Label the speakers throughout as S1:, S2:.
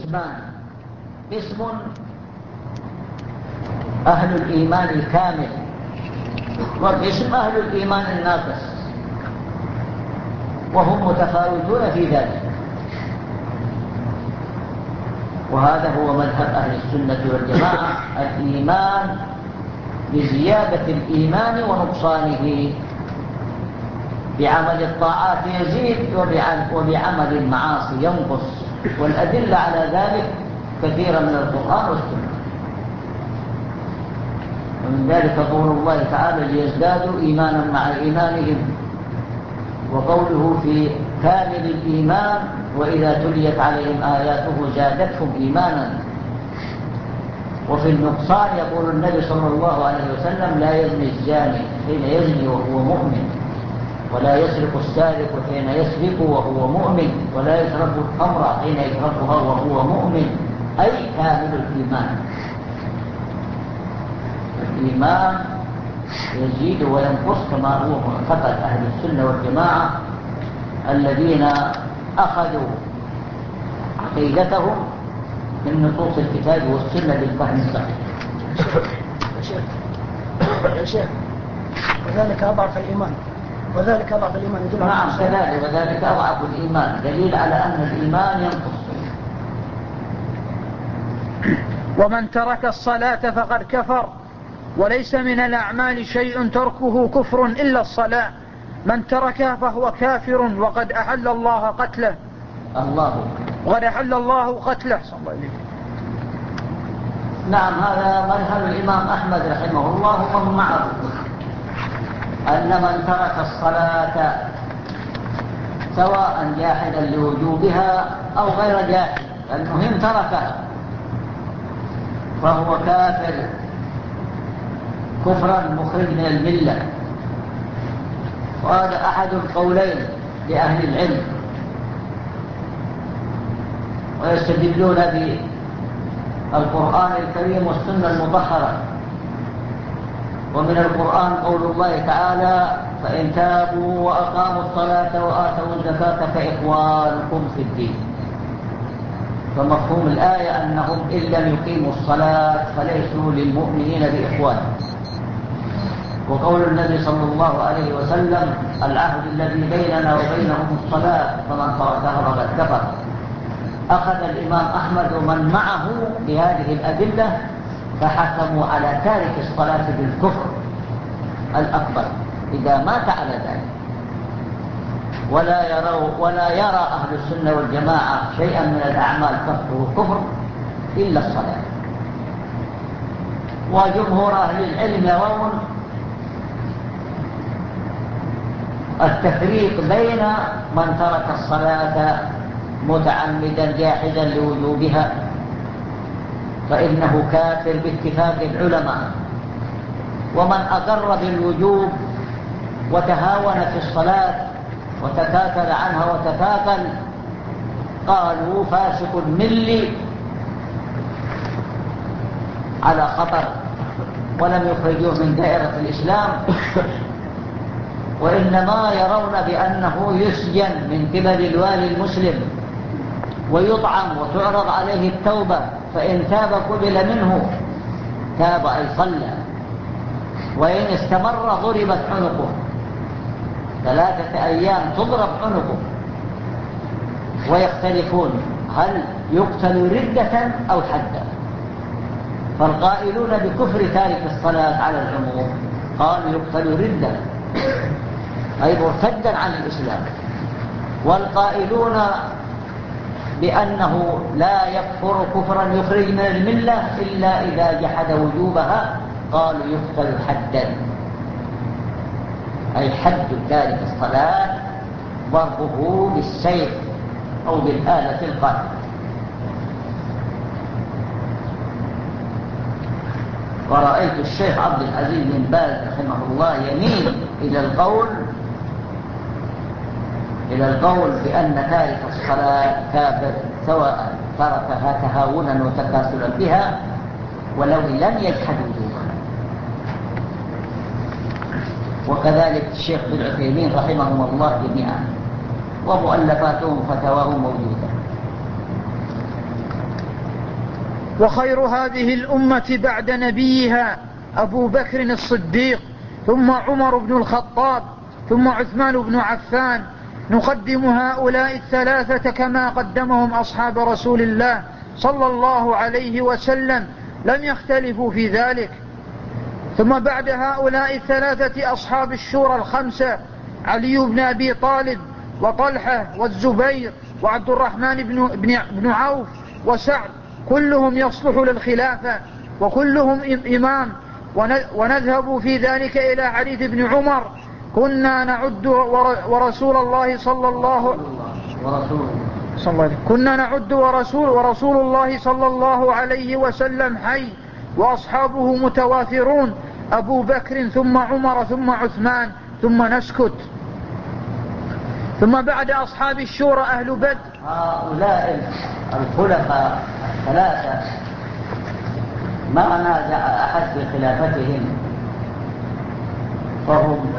S1: قسمان: قسم أهل الإيمان الكامل، وقسم أهل الإيمان الناقص، وهم متفاوتون في ذلك. وهذا هو مذهب أهل السنة والجماعة: الإيمان بزيادة الإيمان ونقصانه، بعمل الطاعات يزيد وبعمل المعاصي ينقص، والأدلة على ذلك كثيرة من القرآن والسنة. ومن ذلك قول الله تعالى: ليزدادوا إيمانا مع إيمانهم، وقوله في كامل الإيمان: وإذا تليت عليهم آياته زادتهم إيمانا. وفي النقصان يقول النبي صلى الله عليه وسلم: لا يزني الزاني حين يزني وهو مؤمن، ولا يسرق السارق حين يسرق وهو مؤمن، ولا يشرب الخمر حين يشربها وهو مؤمن، أي كامل الإيمان. الإيمان يزيد وينقص كما هو معتقد أهل السنة والجماعة الذين أخذوا عقيدتهم من نصوص الكتاب والسنة بالفهم الصحيح.
S2: يا شيخ، وذلك أضعف الإيمان، وذلك أضعف الإيمان يدل على
S1: نعم كذلك، وذلك أضعف الإيمان دليل على أن الإيمان ينقص.
S3: ومن ترك الصلاة فقد كفر، وليس من الأعمال شيء تركه كفر إلا الصلاة، من تركها فهو كافر وقد أحل الله قتله. وقد أحل الله قتله.
S1: نعم، هذا مذهب الإمام أحمد رحمه الله ومن معه، أن من ترك الصلاة سواء جاحدا لوجوبها أو غير جاحد، المهم تركها، فهو كافر كفرا مخرج من الملة. وهذا أحد القولين لأهل العلم، ويستدلون بالقرآن الكريم والسنة المطهرة. ومن القرآن قول الله تعالى: فإن تابوا وأقاموا الصلاة وآتوا الزكاة فإخوانكم في الدين. فمفهوم الآية أنهم إن لم يقيموا الصلاة فليسوا للمؤمنين بإخوان. وقول النبي صلى الله عليه وسلم: العهد الذي بيننا وبينهم الصلاة فمن تركها فقد كفر. أخذ الإمام أحمد ومن معه بهذه الأدلة، فحكموا على تارك الصلاة بالكفر الأكبر إذا مات على ذلك، ولا يرى أهل السنة والجماعة شيئا من الأعمال كفره كفر إلا الصلاة. وجمهور أهل العلم يرون التفريق بين من ترك الصلاة متعمدا جاحدا لوجوبها فإنه كافر باتفاق العلماء، ومن أقر بالوجوب وتهاون في الصلاة وتكاكل عنها وتكاكل قالوا فاسق ملي على خطر، ولم يخرجوه من دائرة الإسلام، وإنما يرون بأنه يسجن من قبل الوالي المسلم ويطعم وتعرض عليه التوبة، فإن تاب قبل منه، تاب أي صلى، وإن استمر ضربت عنقه 3 أيام تضرب عنقه. ويختلفون هل يقتل ردة أو حدا، فالقائلون بكفر تارك الصلاة على العموم قالوا يقتل ردة أي مرتدا عن الإسلام، والقائلون بأنه لا يكفر كفرا يخرج من الملة إلا إذا جحد وجوبها قالوا يقتل حدا، أي حد تارك الصلاة ضربه بالسيف أو بالآلة القاتلة. ورأيت الشيخ عبد العزيز بن باز رحمه الله يميل إلى القول بأن تارك الصلاة كافر سواء تركها تهاونا وتكاسلا بها ولو لم يجحد وجوبها. وكذلك الشيخ بن عثيمين رحمهم الله جميعا، ومؤلفاتهم فتواهم موجودة.
S3: وخير هذه الأمة بعد نبيها أبو بكر الصديق، ثم عمر بن الخطاب، ثم عثمان بن عفان. نقدم هؤلاء الثلاثة كما قدمهم أصحاب رسول الله صلى الله عليه وسلم، لم يختلفوا في ذلك. ثم بعد هؤلاء الثلاثة أصحاب الشورى الخمسة: علي بن أبي طالب، وطلحة، والزبير، وعبد الرحمن بن عوف، وسعد، كلهم يصلح للخلافة وكلهم إمام. ونذهب في ذلك إلى حديث ابن عمر: كنا نعد ورسول الله صلى الله عليه وسلم حي، وأصحابه متوافرون: أبو بكر ثم عمر ثم عثمان، ثم نسكت. ثم بعد أصحاب الشورى أهل بدر.
S1: هؤلاء الخلفاء الثلاثة ما نازع أحد في خلافتهم، فهم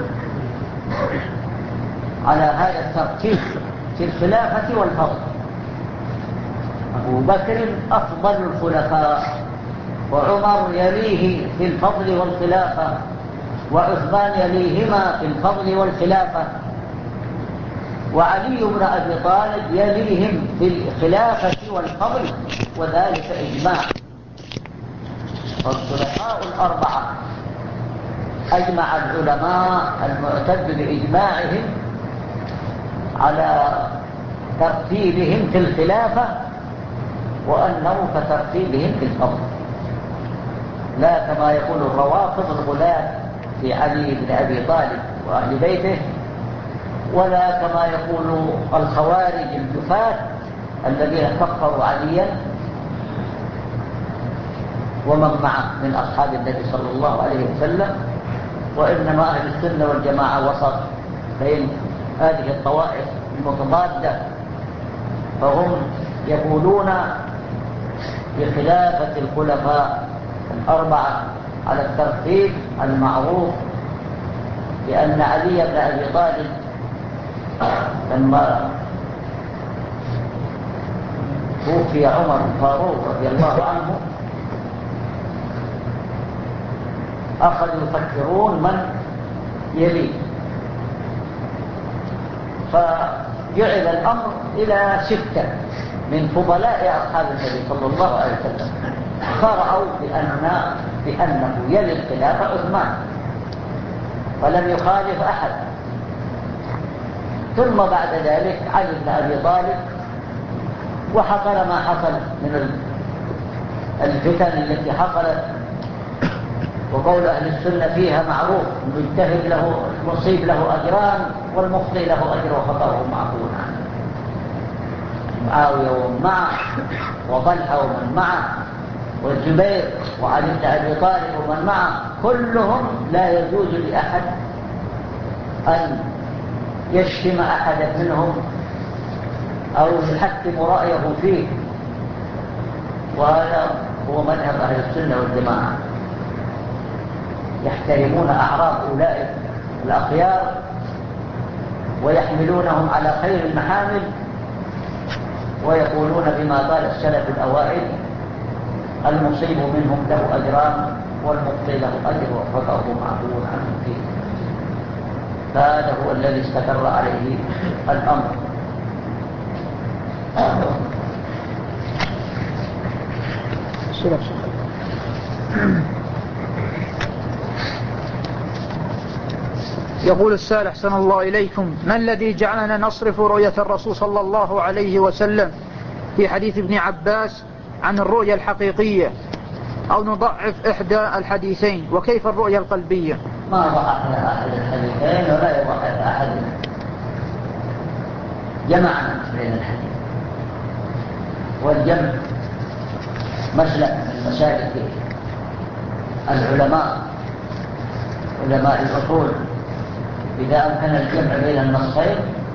S1: على هذا الترتيب في الخلافة والفضل. أبو بكر أفضل الخلفاء، وعمر يليه في الفضل والخلافة، وعثمان يليهما في الفضل والخلافة، وعلي بن أبي طالب يليهم في الخلافة والفضل، وذلك إجماع. والخلفاء الأربعة أجمع العلماء المعتد بإجماعهم على ترتيبهم في الخلافة، وأنه كترتيبهم في الفضل، لا كما يقول الروافض الغلاة في علي بن أبي طالب وأهل بيته، ولا كما يقول الخوارج الجفاة الذين كفروا عليا ومن معه من أصحاب النبي صلى الله عليه وسلم. وإنما أهل السنة والجماعة وسط بين هذه الطوائف المتضادة، فهم يقولون بخلافة الخلفاء الأربعة على الترتيب المعروف، لأن علي بن أبي طالب لما توفي عمر الفاروق رضي الله عنه أخذوا يفكرون من يليه، فجعل الأمر إلى 6 من فضلاء أصحاب النبي صلى الله عليه وسلم، فرأوا بأنه يلي الخلافة عثمان، فلم يخالف أحد. ثم بعد ذلك علي بن أبي طالب، وحصل ما حصل من الفتن التي حصلت، وقول أهل السنة فيها معروف: المجتهد له المصيب له أجران، والمخطئ له أجر وخطأه معفو عنه. معاوية ومن معه، وطلحة ومن معه، والزبير وعلي بن أبي طالب ومن معه، كلهم لا يجوز لأحد أن يشتم أحدا منهم أو يحكم رأيه فيه، وهذا هو مذهب أهل السنة والجماعة. يحترمون أعراض أولئك الأخيار ويحملونهم على خير المحامل، ويقولون بما قال السلف الأوائل: المصيب منهم له أجران، والمخطئ له أجر وخطأه معفو عنه فيه. فهذا هو الذي استقر عليه الأمر.
S3: يقول السائل: أحسن الله إليكم، ما الذي جعلنا نصرف رؤية الرسول صلى الله عليه وسلم في حديث ابن عباس عن الرؤية الحقيقية، أو نضعف إحدى الحديثين؟ وكيف الرؤية القلبية؟
S1: ما ضعفنا أحد الحديثين ولا يضعف أحد، جمعنا بين الحديث، والجمع مسلك من مسالك العلماء علماء الأصول. إذا أمكن الجمع بين النصين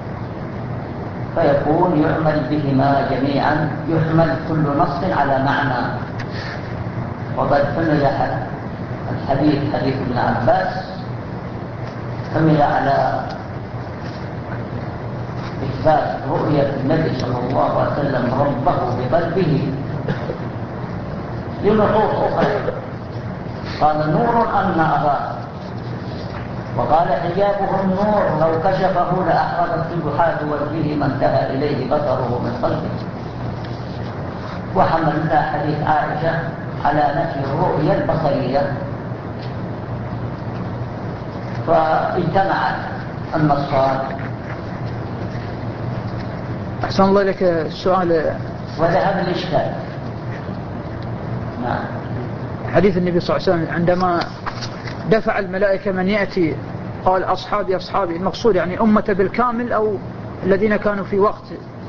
S1: فيكون يعمل بهما جميعا، يحمل كل نص على معنى. وقد حمل الحديث حديث ابن عباس حمل على إثبات رؤية النبي صلى الله عليه وسلم ربه بقلبه، لنصوص أخرى. قال نور أن أراه، وقال حجابه النور لو كشفه لأحرقت سبحات وجهه ما انتهى إليه بصره من خلقه. وحملنا حديث عائشة على نفي الرؤية البصرية، فاجتمعت النصان.
S3: أحسن الله لك السؤال.
S1: وذهب الإشكال. نعم.
S3: حديث النبي صلى الله عليه وسلم عندما دفع الملائكة من يأتي قال أصحابي أصحابي، المقصود يعني أمة بالكامل أو الذين كانوا في وقت؟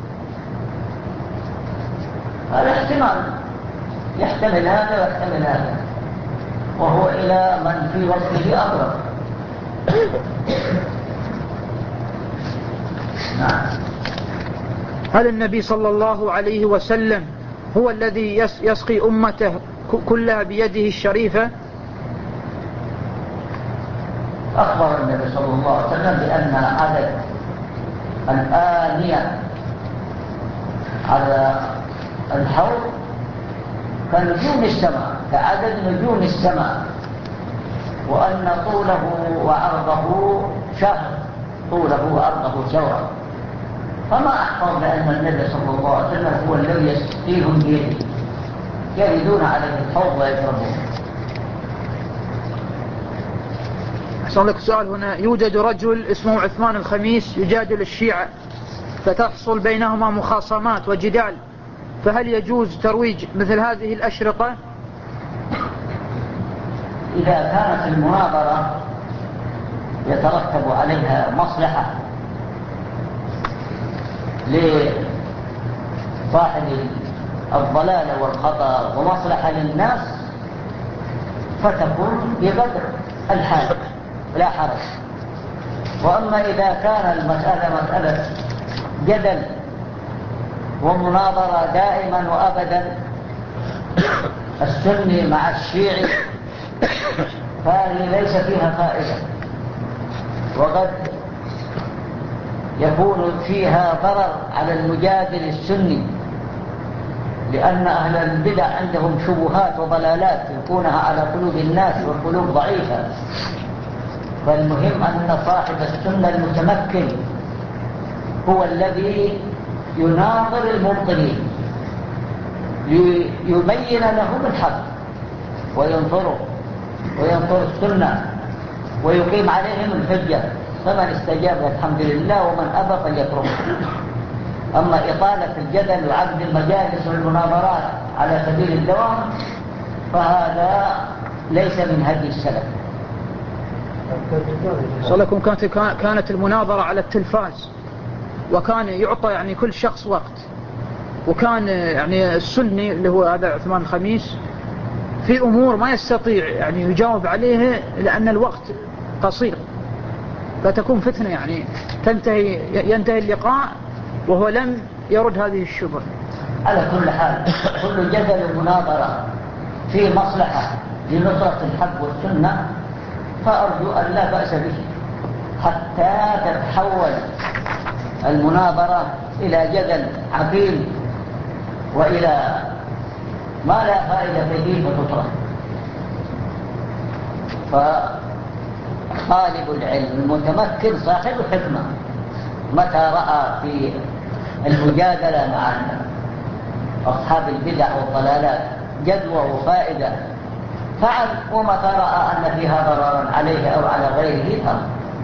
S1: هذا احتمال، يحتمل هذا ويحتمل هذا، وهو إلى من في وقته أقرب. نعم.
S3: هل النبي صلى الله عليه وسلم هو الذي يسقي أمته كلها بيده الشريفة؟
S1: أخبر النبي صلى الله عليه وسلم بأن عدد الآنية على الحوض كنجوم السماء، كعدد نجوم السماء، وأن طوله وعرضه شهر، طوله وعرضه شهر. فما أحفظ بأن النبي صلى الله عليه وسلم هو الذي يسقيهم بيده، يردون عليه الحوض ويشربون.
S3: أحسن لك سؤال هنا. يوجد رجل اسمه عثمان الخميس يجادل الشيعة، فتحصل بينهما مخاصمات وجدال، فهل يجوز ترويج مثل هذه الأشرطة؟
S1: إذا كانت المناظرة يترتب عليها مصلحة لصاحب الضلال والخطأ ومصلحة للناس فتكون بقدر الحال لا حرج. وأما إذا كان المسألة مسألة جدل ومناظرة دائما وأبدا السني مع الشيعي، فهذه ليس فيها فائدة، وقد يكون فيها ضرر على المجادل السني، لأن أهل البدع عندهم شبهات وضلالات يكونها على قلوب الناس والقلوب ضعيفة. فالمهم أن صاحب السنة المتمكن هو الذي يناظر المبطلين ليبين لهم الحق وينصره وينصر السنة ويقيم عليهم الحجة. فمن استجاب الحمد لله، ومن أبى فليتركه. أما إطالة الجدل وعقد المجالس والمناظرات على سبيل الدوام فهذا ليس من هدي السلف.
S3: صلكم كانت المناظرة على التلفاز، وكان يعطى يعني كل شخص وقت، وكان يعني السني اللي هو هذا عثمان الخميس في أمور ما يستطيع يعني يجاوب عليها لأن الوقت قصير، فتكون فتنة يعني ينتهي اللقاء وهو لم يرد هذه الشبهة.
S1: على كل حال كل جدل ومناظرة في مصلحة لنصرة الحق والسنة فأرجو أن لا بأس به، حتى تتحول المناظرة إلى جدل عقيم وإلى ما لا فائدة فيه فتطرح. فطالب العلم المتمكن صاحب حكمة متى رأى في المجادلة مع أصحاب البدع والضلالات جدوى وفائدة فعل، ومتى رأى أن فيها ضررا عليه أو على غيره ترك.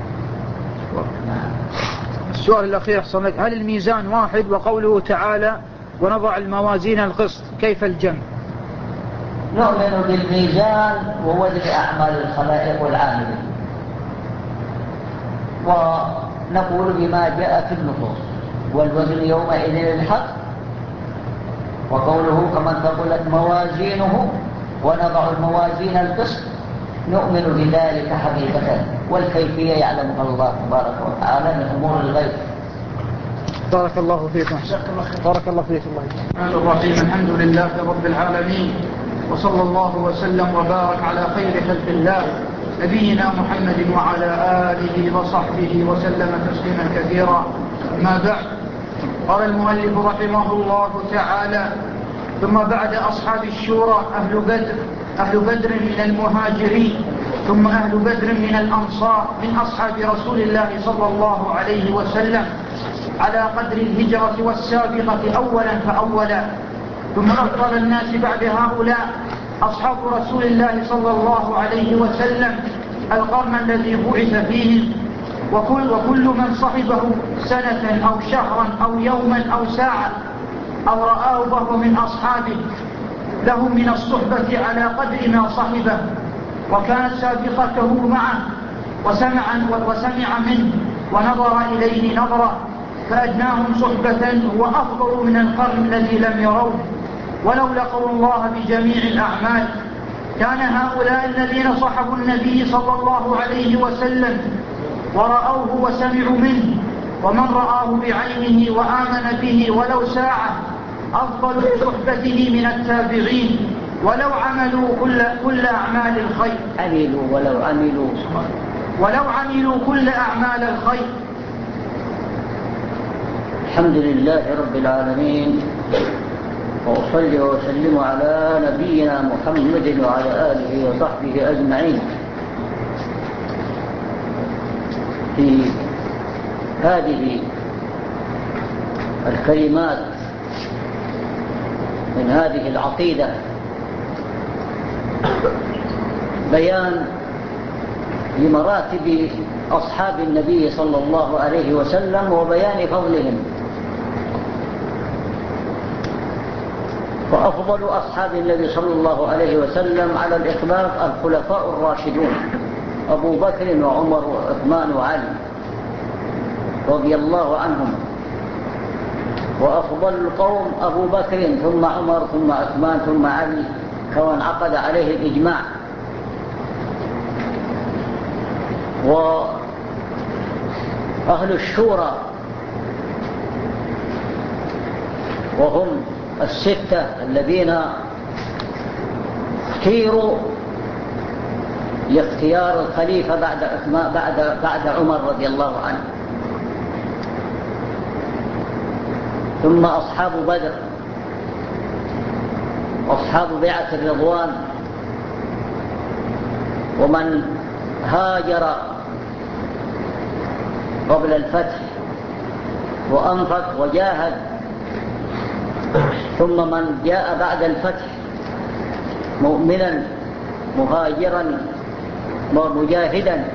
S3: السؤال الأخير حصلت: هل الميزان واحد؟ وقوله تعالى ونضع الموازين القسط، كيف الجمع؟
S1: نؤمن بالميزان ووزن أعمال الخلائق والعاملين، ونقول بما جاء في النصوص، والوزن يومئذ الحق، وقوله كمن ثقلت موازينه ونضع الموازين القسط، نؤمن بذلك حقيقة، والكيفية يعلمها الله تبارك وتعالى من أمور الغيب.
S3: بارك الله فيكم. بارك الله فيكم. الرحمن الرحيم. الحمد لله رب العالمين، وصلى الله وسلم وبارك على خير خلق الله نبينا محمد وعلى آله وصحبه وسلم تسليما كثيرا. ما بعد، قال المؤلف رحمه الله تعالى: ثم بعد أصحاب الشورى أهل بدر من المهاجرين، ثم أهل بدر من الأنصار من أصحاب رسول الله صلى الله عليه وسلم على قدر الهجرة والسابقة أولا فأولا. ثم أفضل الناس بعد هؤلاء أصحاب رسول الله صلى الله عليه وسلم القرن الذي بعث فيهم، وكل من صحبه سنة أو شهرا أو يوما أو ساعة أو رآه وهو من أصحابه لهم من الصحبة على قدر ما صحبه، وكانت سابقته معه وسمع منه ونظر إليه نظرا، فأدناهم صحبة هو أفضل من القرن الذي لم يروه ولو لقوا الله بجميع الأعمال. كان هؤلاء الذين صحبوا النبي صلى الله عليه وسلم ورأوه وسمعوا منه، ومن رآه بعينه وآمن به ولو ساعة أفضل صحبته من التابعين ولو عملوا كل أعمال الخير، ولو عملوا كل أعمال الخير.
S1: الحمد لله رب العالمين، وأصلي وأسلم على نبينا محمد وعلى آله وصحبه أجمعين. في هذه الكلمات من هذه العقيدة بيان لمراتب أصحاب النبي صلى الله عليه وسلم وبيان فضلهم. وأفضل أصحاب النبي صلى الله عليه وسلم على الإطلاق الخلفاء الراشدون أبو بكر وعمر وعثمان وعلي رضي الله عنهم. وأفضل القوم أبو بكر ثم عمر ثم عثمان ثم علي كما انعقد عليه الإجماع. وأهل الشورى وهم الستة الذين اختيروا لاختيار الخليفة بعد عمر رضي الله عنه. ثم أصحاب بدر، أصحاب بيعة الرضوان، ومن هاجر قبل الفتح وأنفق وجاهد، ثم من جاء بعد الفتح مؤمنا مهاجرا ومجاهدا.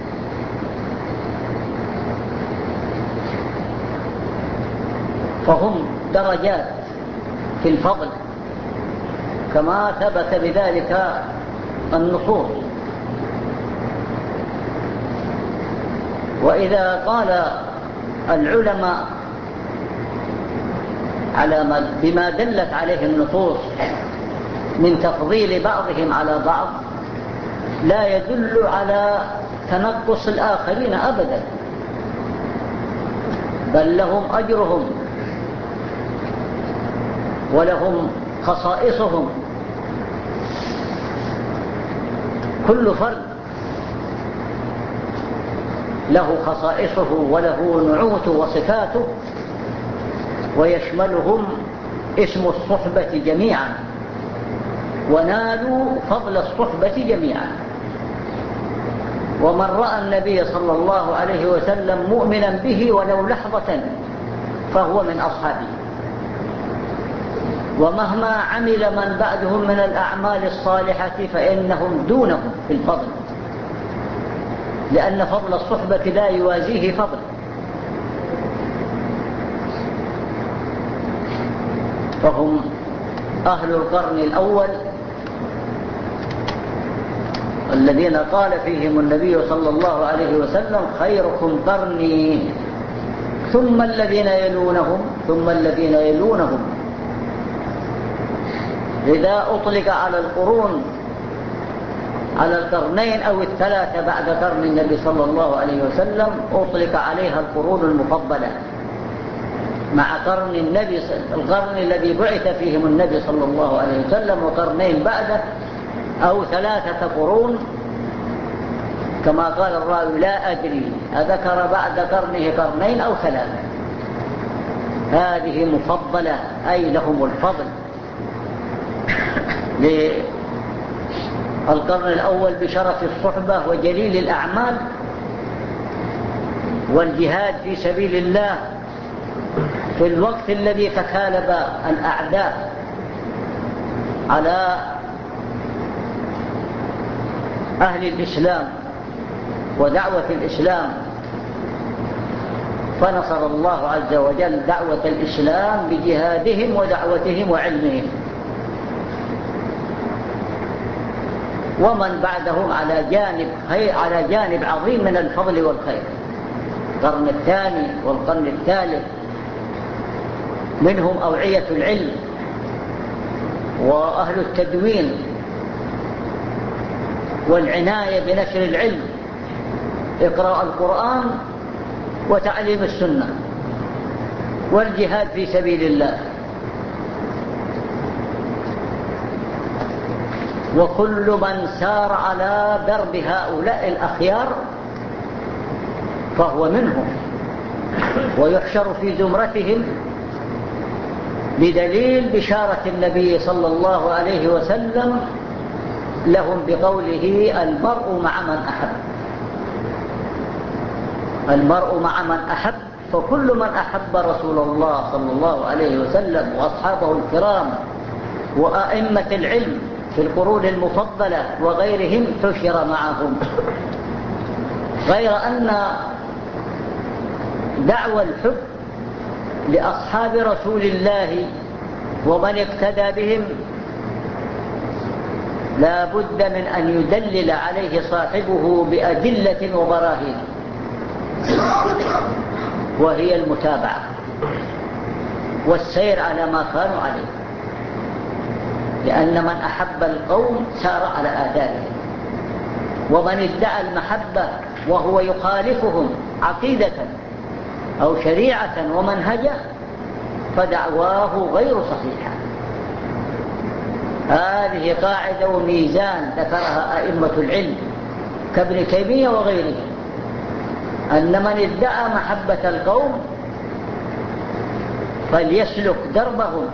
S1: فهم درجات في الفضل كما ثبت بذلك النصوص. وإذا قال العلماء على بما دلت عليه النصوص من تفضيل بعضهم على بعض لا يدل على تنقص الآخرين أبدا، بل لهم أجرهم ولهم خصائصهم. كل فرد له خصائصه وله نعوته وصفاته، ويشملهم اسم الصحبة جميعا، ونالوا فضل الصحبة جميعا. ومن رأى النبي صلى الله عليه وسلم مؤمنا به ولو لحظة فهو من أصحابه، ومهما عمل من بعدهم من الأعمال الصالحة فإنهم دونهم في الفضل، لأن فضل الصحبة لا يوازيه فضل. فهم أهل القرن الأول الذين قال فيهم النبي صلى الله عليه وسلم: خيركم قرني ثم الذين يلونهم ثم الذين يلونهم. إذا أطلق على القرون على القرنين أو الثلاثة بعد قرن النبي صلى الله عليه وسلم أطلق عليها القرون المفضلة مع القرن الذي بعث فيهم النبي صلى الله عليه وسلم، وقرنين بعده أو ثلاثة قرون كما قال الراوي: لا أدري أذكر بعد قرنه قرنين أو ثلاثة. هذه مفضلة أي لهم الفضل. للقرن الأول بشرف الصحبة وجليل الأعمال والجهاد في سبيل الله في الوقت الذي تكالب الأعداء على أهل الإسلام ودعوة الإسلام، فنصر الله عز وجل دعوة الإسلام بجهادهم ودعوتهم وعلمهم، ومن بعدهم على جانب عظيم من الفضل والخير. القرن الثاني والقرن الثالث منهم أوعية العلم وأهل التدوين والعناية بنشر العلم، إقراء القرآن وتعليم السنة والجهاد في سبيل الله. وكل من سار على درب هؤلاء الأخيار فهو منهم ويحشر في زمرتهم بدليل بشارة النبي صلى الله عليه وسلم لهم بقوله: المرء مع من أحب. المرء مع من أحب، فكل من أحب رسول الله صلى الله عليه وسلم وأصحابه الكرام وأئمة العلم في القرون المفضلة وغيرهم حشر معهم. غير أن دعوى الحب لأصحاب رسول الله ومن اقتدى بهم لا بد من أن يدلل عليه صاحبه بأدلة وبراهين، وهي المتابعة والسير على ما كانوا عليه، لأن من أحب القوم سار على آثارهم، ومن ادعى المحبة وهو يخالفهم عقيدة أو شريعة ومنهجا فدعواه غير صحيحة. هذه قاعدة وميزان ذكرها أئمة العلم كابن تيمية وغيره، أن من ادعى محبة القوم فليسلك دربهم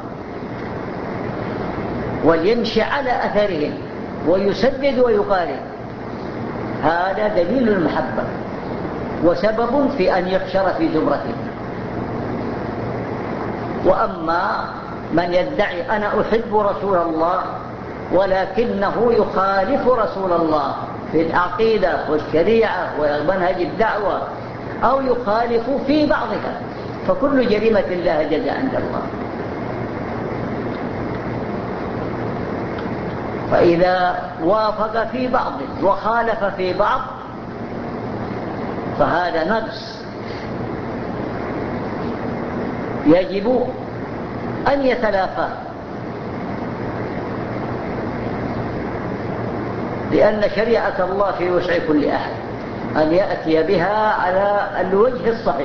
S1: وليمشي على أثرهم ويسدد ويقارب. هذا دليل المحبة وسبب في أن يحشر في زمرته. وأما من يدعي أنا أحب رسول الله ولكنه يخالف رسول الله في العقيدة والشريعة ومنهج الدعوة أو يخالف في بعضها، فكل جريمة لها جزاء عند الله. فإذا وافق في بعض وخالف في بعض فهذا نقص يجب أن يتلافى، لأن شريعة الله في وسع كل أحد أن يأتي بها على الوجه الصحيح.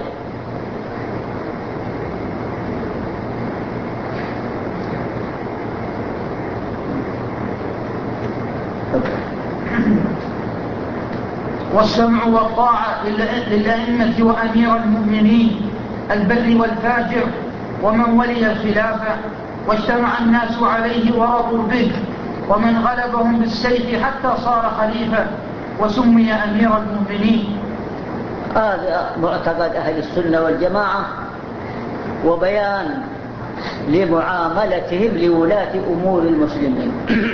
S3: والسمع والطاعة للأئمة وأمير المؤمنين البر والفاجر ومن ولي الخلافة واجتمع الناس عليه ورضوا به، ومن غلبهم بالسيف حتى صار خليفة وسمي أمير المؤمنين.
S1: هذا معتقد أهل السنة والجماعة، وبيان لمعاملتهم لولاة أمور المسلمين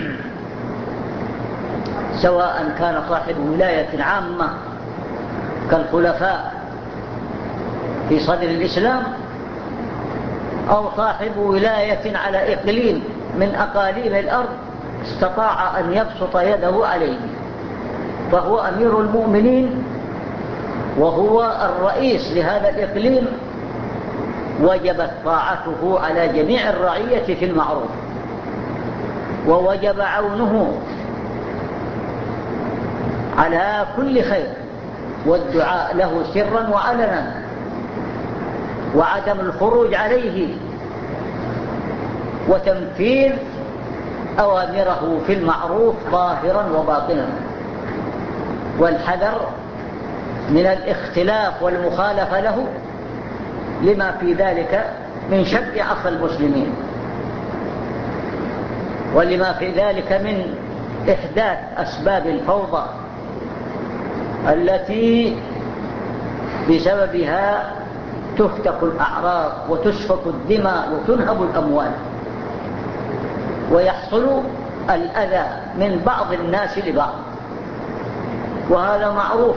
S1: سواء كان صاحب ولاية عامة كالخلفاء في صدر الإسلام أو صاحب ولاية على إقليم من أقاليم الأرض استطاع أن يبسط يده عليه، فهو أمير المؤمنين وهو الرئيس لهذا الإقليم، وجبت طاعته على جميع الرعية في المعروف، ووجب عونه على كل خير والدعاء له سرا وعلنا، وعدم الخروج عليه وتنفيذ أوامره في المعروف ظاهرا وباطنا، والحذر من الاختلاف والمخالفة له لما في ذلك من شق عصا المسلمين. ولما في ذلك من إحداث أسباب الفوضى التي بسببها تهتك الأعراض وتسفك الدماء وتنهب الأموال ويحصل الأذى من بعض الناس لبعض. وهذا معروف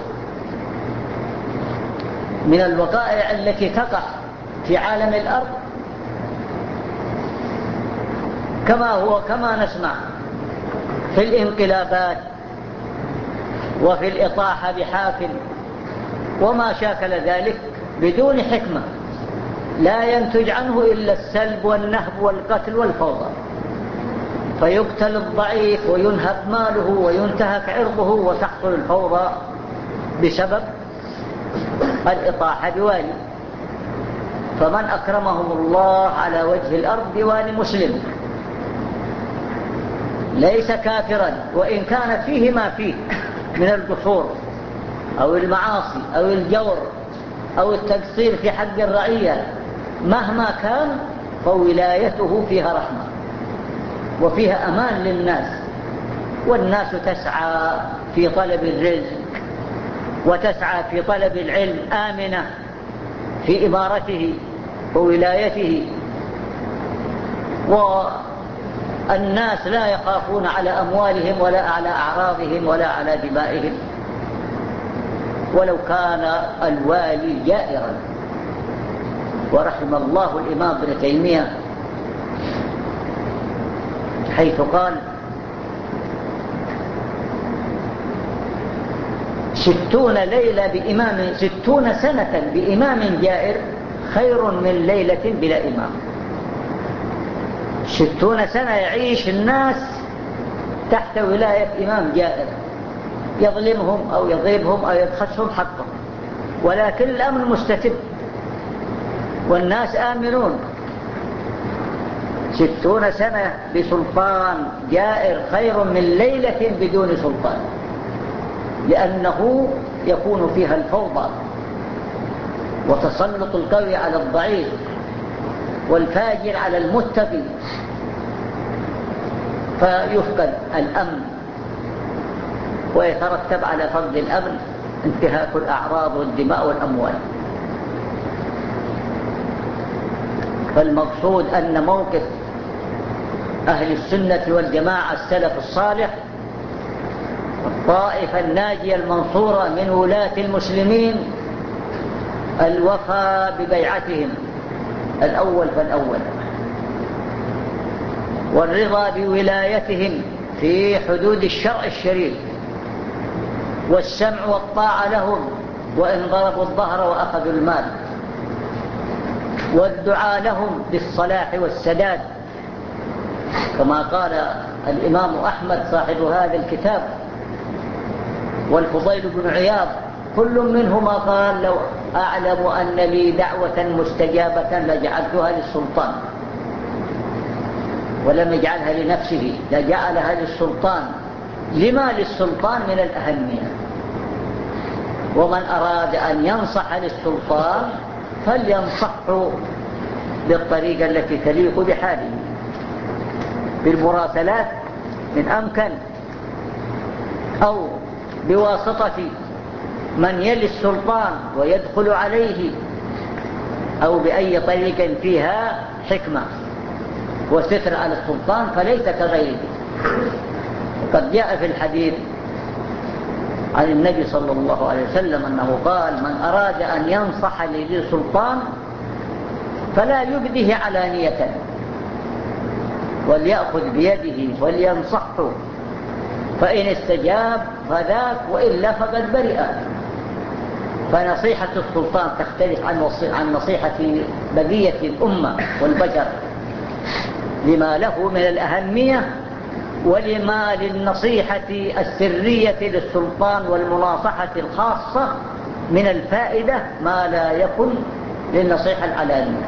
S1: من الوقائع التي تقع في عالم الأرض، كما نسمع في الانقلابات وفي الإطاحة بحاكم وما شاكل ذلك بدون حكمة لا ينتج عنه إلا السلب والنهب والقتل والفوضى، فيقتل الضعيف وينهب ماله وينتهك عرضه وتحصل الفوضى بسبب الإطاحة بوالي. فمن أكرمهم الله على وجه الأرض بوالي مسلم ليس كافرا، وإن كان فيه ما فيه من القصور أو المعاصي أو الجور أو التقصير في حق الرعية، مهما كان فولايته فيها رحمة وفيها أمان للناس، والناس تسعى في طلب الرزق وتسعى في طلب العلم آمنة في إمارته وولايته، والناس لا يخافون على أموالهم ولا على أعراضهم ولا على دمائهم ولو كان الوالي جائرا. ورحم الله الإمام ابن تيمية حيث قال: 60 سنة بإمام جائر خير من ليلة بلا إمام. 60 سنة يعيش الناس تحت ولاية إمام جائر يظلمهم أو يضربهم أو يبخسهم حقهم، ولكن الأمن مستتب والناس آمنون. 60 سنة بسلطان جائر خير من ليلة بدون سلطان، لأنه يكون فيها الفوضى وتسلط القوي على الضعيف والفاجر على المتقي، فيفقد الأمن ويترتب على فقد الأمن انتهاك الأعراض والدماء والأموال. فالمقصود أن موقف أهل السنة والجماعة السلف الصالح الطائفة الناجية المنصورة من ولاة المسلمين الوفاء ببيعتهم الأول فالأول، والرضا بولايتهم في حدود الشرع الشريف، والسمع والطاعة لهم وإن ضربوا الظهر وأخذوا المال، والدعاء لهم بالصلاح والسداد، كما قال الإمام أحمد صاحب هذا الكتاب والفضيل بن عياض كل منهما قال: لو أعلم أن لي دعوة مستجابة لجعلتها للسلطان، ولم يجعلها لنفسه لجعلها للسلطان. لما للسلطان من الأهمية، ومن أراد أن ينصح للسلطان فلينصحه بالطريقة التي تليق بحاله، بالمراسلات من أمكن، أو بواسطة من يلي السلطان ويدخل عليه، أو بأي طريق فيها حكمة وستر على السلطان فليس كغيره. وقد جاء في الحديث عن النبي صلى الله عليه وسلم أنه قال: من أراد أن ينصح لذي سلطان فلا يبده علانية، وليأخذ بيده ولينصحه، فإن استجاب فذاك وإلا فقد برئ. فنصيحة السلطان تختلف عن نصيحة بقية الأمة والبشر، لما له من الأهمية ولما للنصيحة السرية للسلطان والمناصحة الخاصة من الفائدة ما لا يكن للنصيحة العلانية.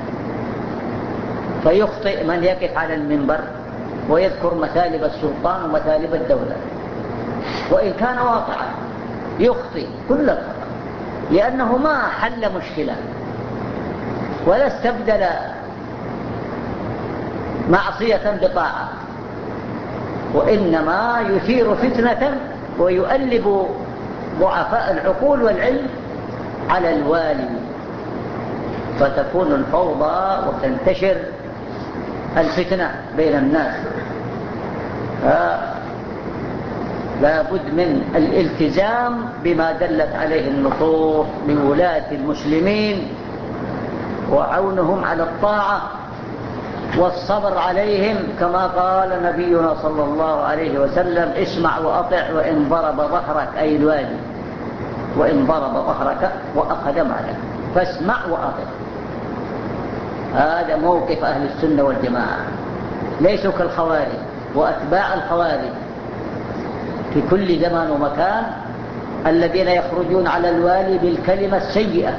S1: فيخطئ من يقف على المنبر ويذكر مثالب السلطان ومثالب الدولة، وإن كان واقعا يخطئ كل الخطأ، لأنه ما حل مشكلة ولا استبدل معصية بطاعة، وإنما يثير فتنة ويؤلب ضعفاء العقول والعلم على الوالي، فتكون الفوضى وتنتشر الفتنة بين الناس. لا بد من الالتزام بما دلت عليه النصوص لولاة المسلمين وعونهم على الطاعة والصبر عليهم، كما قال نبينا صلى الله عليه وسلم: اسمع وأطع وإن ضرب ظهرك، أي الوالي، وإن ضرب ظهرك وأخذ مالك، فاسمع وأطع. هذا موقف أهل السنة والجماعة، ليسوا كالخوارج وأتباع الخوارج في كل زمان ومكان، الذين يخرجون على الوالي بالكلمة السيئة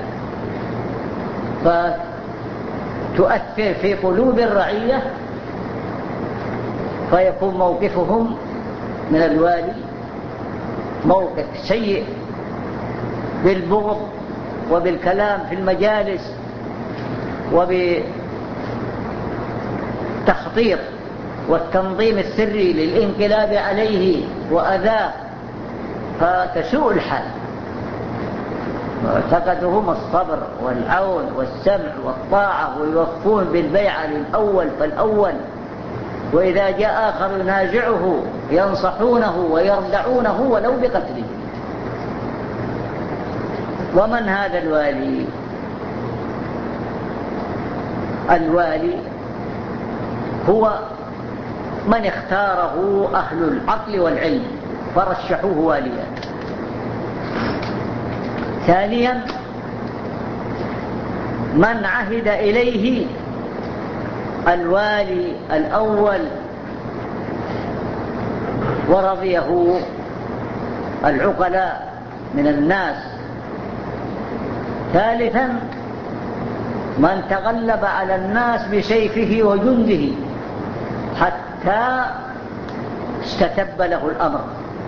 S1: فتؤثر في قلوب الرعية، فيكون موقفهم من الوالي موقف سيء بالبغض وبالكلام في المجالس وبالتخطيط والتنظيم السري للانقلاب عليه وأذاه، فتسوء الحال. معتقدهم الصبر والعون والسمع والطاعة، ويوفون بالبيعة للأول فالأول، وإذا جاء آخر ينازعه ينصحونه ويردعونه ولو بقتله. ومن هذا الوالي؟ الوالي هو من اختاره أهل العقل والعلم فرشحوه واليا. ثانيا، من عهد إليه الوالي الأول ورضيه العقلاء من الناس. ثالثا، من تغلب على الناس بسيفه وجنده حتى استتب له الأمر،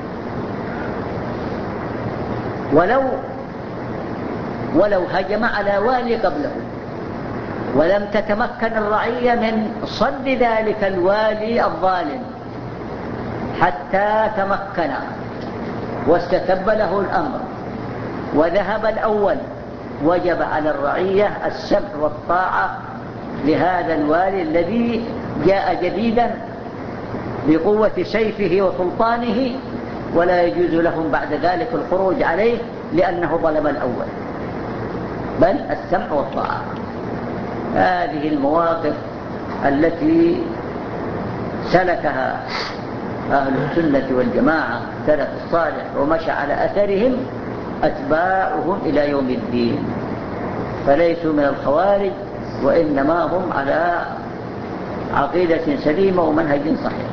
S1: ولو هجم على والي قبله، ولم تتمكن الرعية من صد ذلك الوالي الظالم حتى تمكن واستتب له الأمر وذهب الأول، وجب على الرعية السمع والطاعة لهذا الوالي الذي جاء جديدا بقوة سيفه وسلطانه، ولا يجوز لهم بعد ذلك الخروج عليه لأنه ظلم الأول، بل السمع والطاعة. هذه المواقف التي سلكها أهل السنة والجماعة السلف الصالح ومشى على أثرهم أتباعهم إلى يوم الدين، فليسوا من الخوارج، وإنما هم على عقيدة سليمة ومنهج صحيح.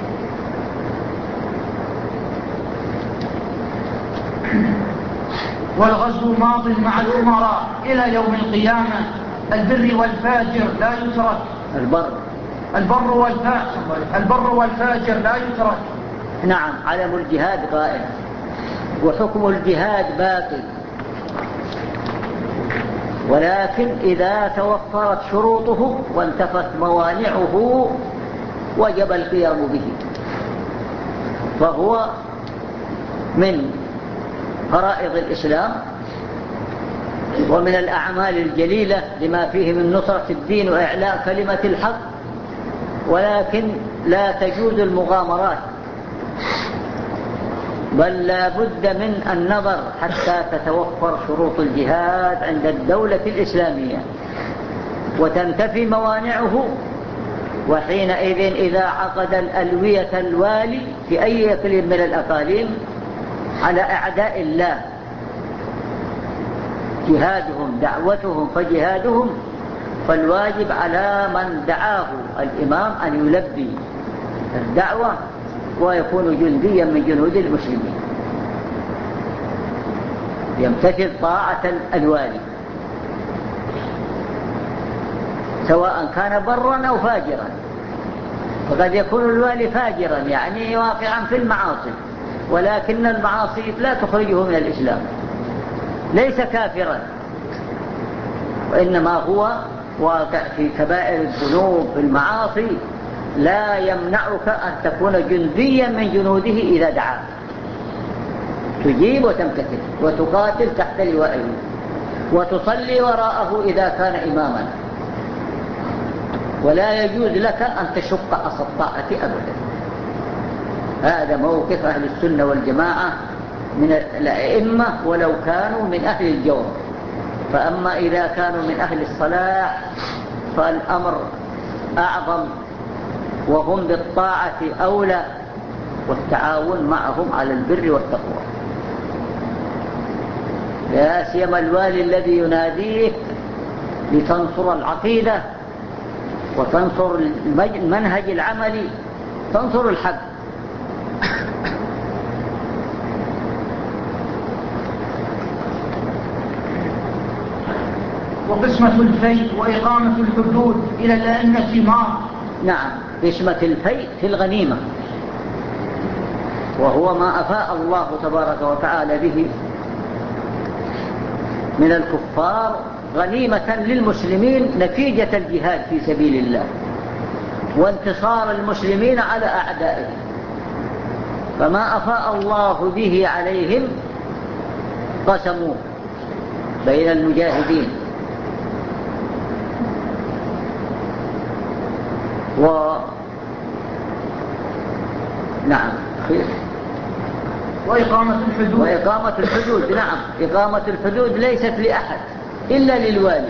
S3: والغزو ماض مع الأمراء إلى يوم القيامة. البر والفاجر لا يترك. البر والفاجر لا يترك.
S1: نعم، علم الجهاد قائم وحكم الجهاد باقي، ولكن إذا توفرت شروطه وانتفت موانعه وجب القيام به، فهو من فرائض الإسلام ومن الأعمال الجليلة لما فيه من نصرة الدين وإعلاء كلمة الحق، ولكن لا تجوز المغامرات، بل لا بد من النظر حتى تتوفر شروط الجهاد عند الدولة الإسلامية وتنتفي موانعه، وحينئذ إذا عقد الألوية الوالي في أي إقليم من الأقاليم على أعداء الله جهادهم دعوتهم فجهادهم، فالواجب على من دعاه الإمام أن يلبي الدعوة ويكون جنديا من جنود المسلمين، يمتثل طاعة الوالي سواء كان برا أو فاجرا. وقد يكون الوالي فاجرا يعني واقعا في المعاصي، ولكن المعاصي لا تخرجه من الإسلام، ليس كافرا، وإنما هو واقع في كبائر الذنوب في المعاصي، لا يمنعك أن تكون جنديا من جنوده إذا دعاك، تجيب وتمتثل وتقاتل تحت لوائه وتصلي وراءه إذا كان إماما، ولا يجوز لك أن تشق عصا الطاعة أبدا. هذا موقف أهل السنة والجماعة من الأئمة ولو كانوا من أهل الجور. فأما إذا كانوا من أهل الصلاح فالأمر أعظم، وهم بالطاعة أولى، والتعاون معهم على البر والتقوى. لا سيما الوالي الذي يناديك لتنصر العقيدة وتنصر المنهج العملي، تنصر الحق.
S3: وقسمة الفيء وإقامة الحدود إلى الأئمة مار.
S1: نعم، قسمة الفيء في الغنيمة، وهو ما أفاء الله تبارك وتعالى به من الكفار غنيمة للمسلمين نتيجة الجهاد في سبيل الله وانتصار المسلمين على أعدائهم. فما أفاء الله به عليهم قسموه بين المجاهدين. نعم، خير.
S3: وإقامة
S1: الحدود. نعم، إقامة الحدود ليست لأحد إلا للوالي،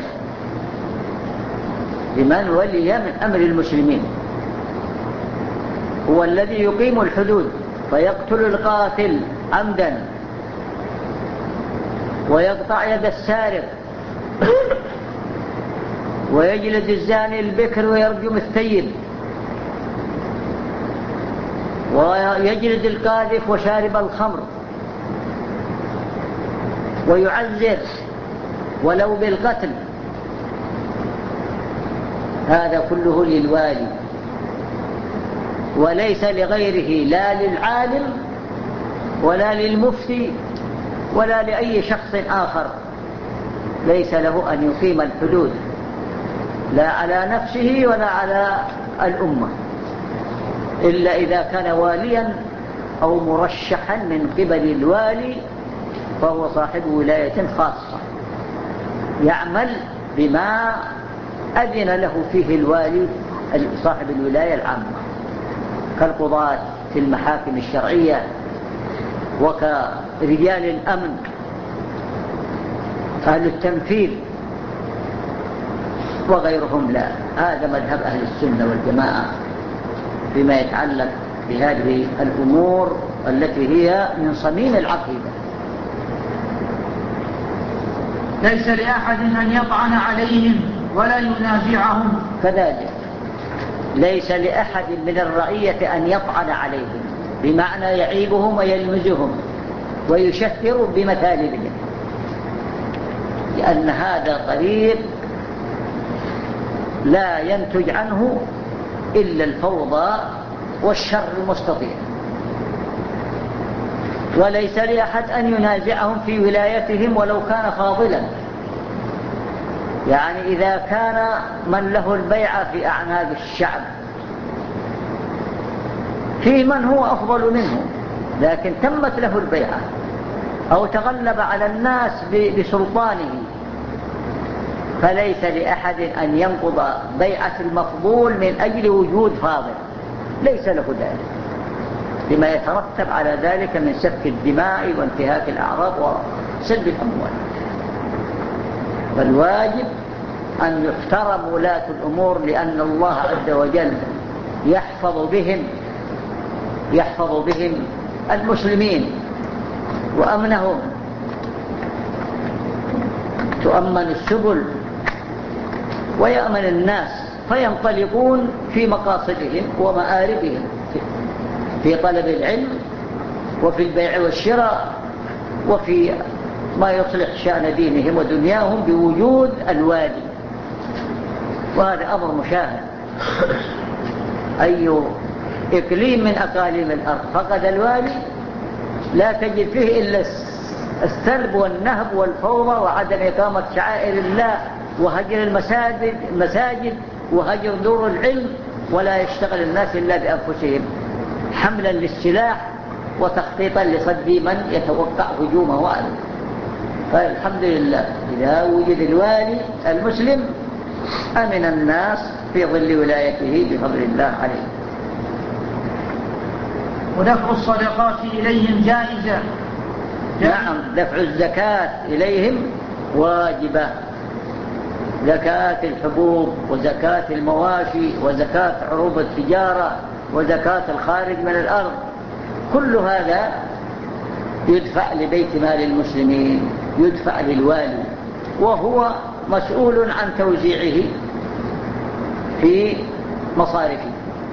S1: لمن ولي من أمر المسلمين، هو الذي يقيم الحدود، فيقتل القاتل عمدا ويقطع يد السارق ويجلد الزاني البكر ويرجم الثيب ويجلد القاذف وشارب الخمر ويعذر ولو بالقتل. هذا كله للوالي وليس لغيره، لا للعالم ولا للمفتي ولا لأي شخص آخر. ليس له أن يقيم الحدود لا على نفسه ولا على الأمة، إلا إذا كان واليا أو مرشحا من قبل الوالي، فهو صاحب ولاية خاصة يعمل بما أذن له فيه الوالي صاحب الولاية العامة، كالقضاة في المحاكم الشرعية وكرجال الأمن أهل التنفيذ وغيرهم. لا، هذا مذهب أهل السنة والجماعة فيما يتعلق بهذه الأمور التي هي من صميم العقيدة.
S3: ليس لأحد أن يطعن عليهم ولا ينازعهم.
S1: كذلك ليس لأحد من الرعية أن يطعن عليهم، بمعنى يعيبهم ويلمزهم ويشهر بمثالبهم، لأن هذا طريق لا ينتج عنه إلا الفوضى والشر المستطيع. وليس لأحد أن ينازعهم في ولايتهم ولو كان فاضلا، يعني إذا كان من له البيعة في أعناق الشعب في من هو أفضل منه لكن تمت له البيعة أو تغلب على الناس بسلطانه، فليس لأحد أن ينقض بيعة المفضول من أجل وجود فاضل، ليس له ذلك، لما يترتب على ذلك من سفك الدماء وانتهاك الأعراض وسلب الأموال. فالواجب أن يحترم ولاة الأمور، لأن الله عز وجل يحفظ بهم المسلمين وأمنهم، تؤمن السبل ويأمن الناس فينطلقون في مقاصدهم ومآربهم في طلب العلم وفي البيع والشراء وفي ما يصلح شأن دينهم ودنياهم بوجود الوالي. وهذا أمر مشاهد، أي إقليم من أقاليم الأرض فقد الوالي لا تجد فيه إلا السلب والنهب والفوضى وعدم إقامة شعائر الله وهجر المساجد وهجر دور العلم ولا يشتغل الناس إلا بأنفسهم حملا للسلاح وتخطيطا لصد من يتوقع هجومه عليه. فالحمد لله إذا وجد الوالي المسلم أمن الناس في ظل ولايته بفضل الله عليه.
S3: ودفع الصدقات إليهم جائزة.
S1: نعم، دفع الزكاة إليهم واجبة، زكاة الحبوب وزكاة المواشي وزكاة عروض التجارة وزكاة الخارج من الأرض، كل هذا يدفع لبيت مال المسلمين، يدفع للوالي، وهو مسؤول عن توزيعه في مصارفه.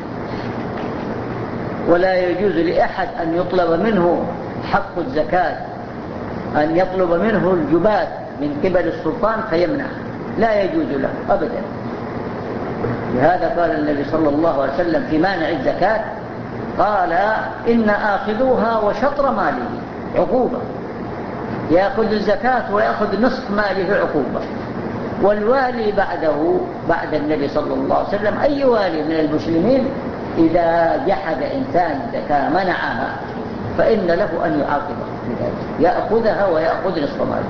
S1: ولا يجوز لأحد أن يطلب منه حق الزكاة، أن يطلب منه الجبات من قبل السلطان فيمنع، لا يجوز له أبدا. لهذا قال النبي صلى الله عليه وسلم في مانع الزكاة، قال إن آخذوها وشطر ماله عقوبة، يأخذ الزكاة ويأخذ نصف ماله عقوبة. والوالي بعده بعد النبي صلى الله عليه وسلم أي والي من المسلمين إذا جحد إنسان زكاة منعها فإن له أن يعاقبه بذلك، يأخذها ويأخذ نصف ماله.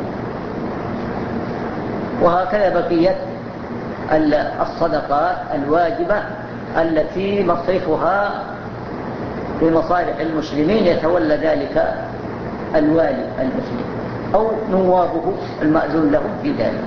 S1: وهكذا بقية الصدقات الواجبة التي مصرفها في مصالح المسلمين يتولى ذلك الوالي المسلم أو نوابه المأذون لهم في ذلك.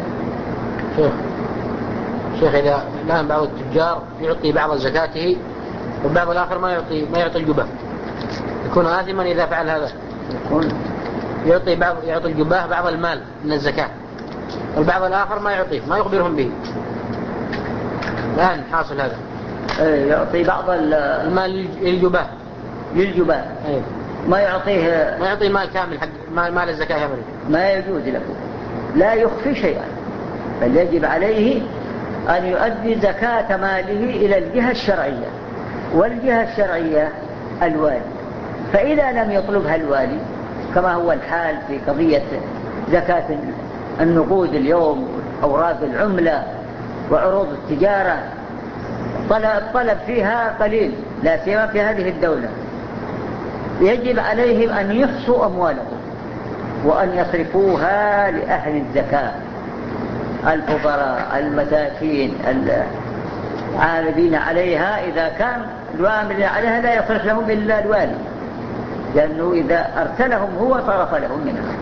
S4: شيخ إذا الآن بعض التجار يعطي بعض زكاته والبعض الآخر ما يعطي الجباه، يكون آثما إذا فعل هذا؟ يكون يعطي الجباه بعض المال من الزكاة والبعض الآخر ما يعطيه، ما يخبرهم به. الآن حاصل هذا،
S1: يعطي بعض
S4: المال للجباه
S1: ما يعطيه،
S4: ما يعطي المال كامل حق مال الزكاة كامل،
S1: ما يجوز له، لا يخفي شيئا، بل يجب عليه أن يؤدي زكاة ماله إلى الجهة الشرعية، والجهة الشرعية الوالي. فإذا لم يطلبها الوالي كما هو الحال في قضية زكاة النقود اليوم، أوراق العملة وعروض التجارة، طلب فيها قليل لا سيما في هذه الدولة، يجب عليهم أن يحصوا أموالهم وأن يصرفوها لأهل الزكاة، الفقراء المساكين العاملين عليها. إذا كان العاملين عليها لا يصرف لهم إلا الوالي، لأنه إذا أرسلهم هو صرف لهم منها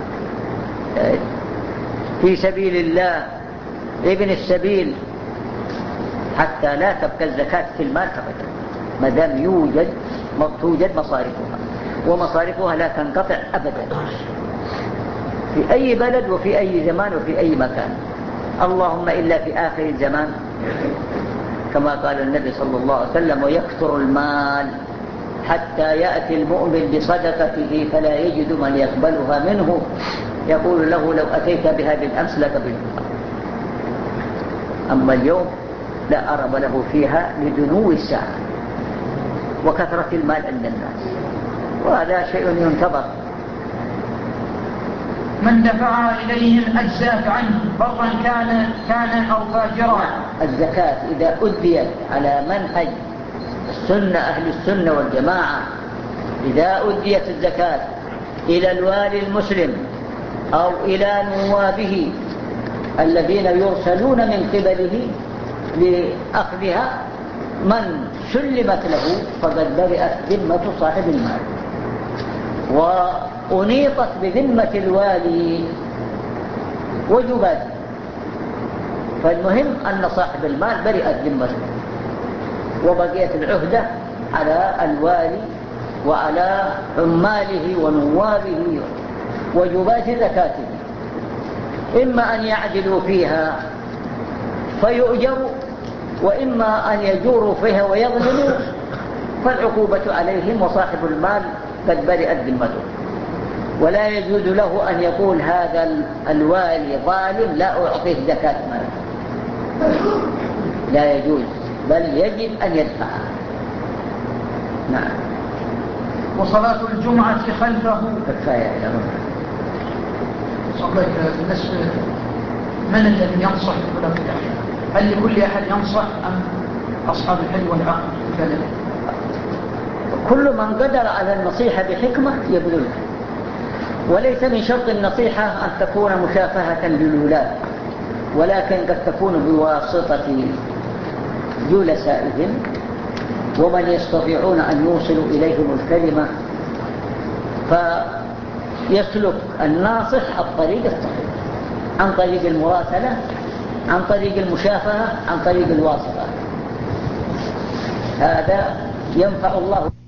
S1: في سبيل الله، ابن السبيل، حتى لا تبقى الزكاة في المال أبدا ما دام توجد مصارفها، ومصارفها لا تنقطع أبدا في أي بلد وفي أي زمان وفي أي مكان، اللهم إلا في آخر الزمان كما قال النبي صلى الله عليه وسلم: ويكثر المال حتى يأتي المؤمن بصدقته فلا يجد من يقبلها منه، يقول له: لو أتيت بها بالأمس لقبلتها. أما اليوم لا أرب له فيها لدنو الساعة وكثرة المال عند الناس، وهذا شيء ينتظر.
S3: من دفع إليهم أجزاء عنه برا كان أو فاجرا.
S1: الزكاة إذا أديت على منهج السنة أهل السنة والجماعة، إذا أديت الزكاة إلى الوالي المسلم أو إلى نوابه الذين يرسلون من قبله لأخذها، من سلمت له فقد برئت ذمة صاحب المال وأنيطت بذمة الوالي وجباته. فالمهم أن صاحب المال برئت ذمته، وبقيت العهدة على الوالي وعلى عماله ونوابه وجبات زكاته، إما أن يعدلوا فيها فيؤجروا، وإما أن يجوروا فيها ويظلموا، فالعقوبة عليهم، وصاحب المال قد برئت ذمته. ولا يجوز له أن يقول هذا الوالي ظالم لا أعطيه زكاة مال، لا يجوز، بل يجب أن يدفعها. نعم.
S3: وصلاة الجمعة خلفه
S1: كفاية إلى ربنا.
S3: صليت بالنسبة من الذي ينصح ولا؟ هل لكل أحد ينصح أم
S2: أصحاب الحلم والعقل كذلك.
S1: كل من قدر على النصيحة بحكمة يبذلها، وليس من شرط النصيحة أن تكون مشافهة للولاد، ولكن قد تكون بواسطة جلسائهم ومن يستطيعون أن يوصلوا إليهم الكلمة، فيسلك الناصح الطريق الصحيح عن طريق المراسلة، عن طريق المشافهة، عن طريق الواسطة. هذا ينفع الله.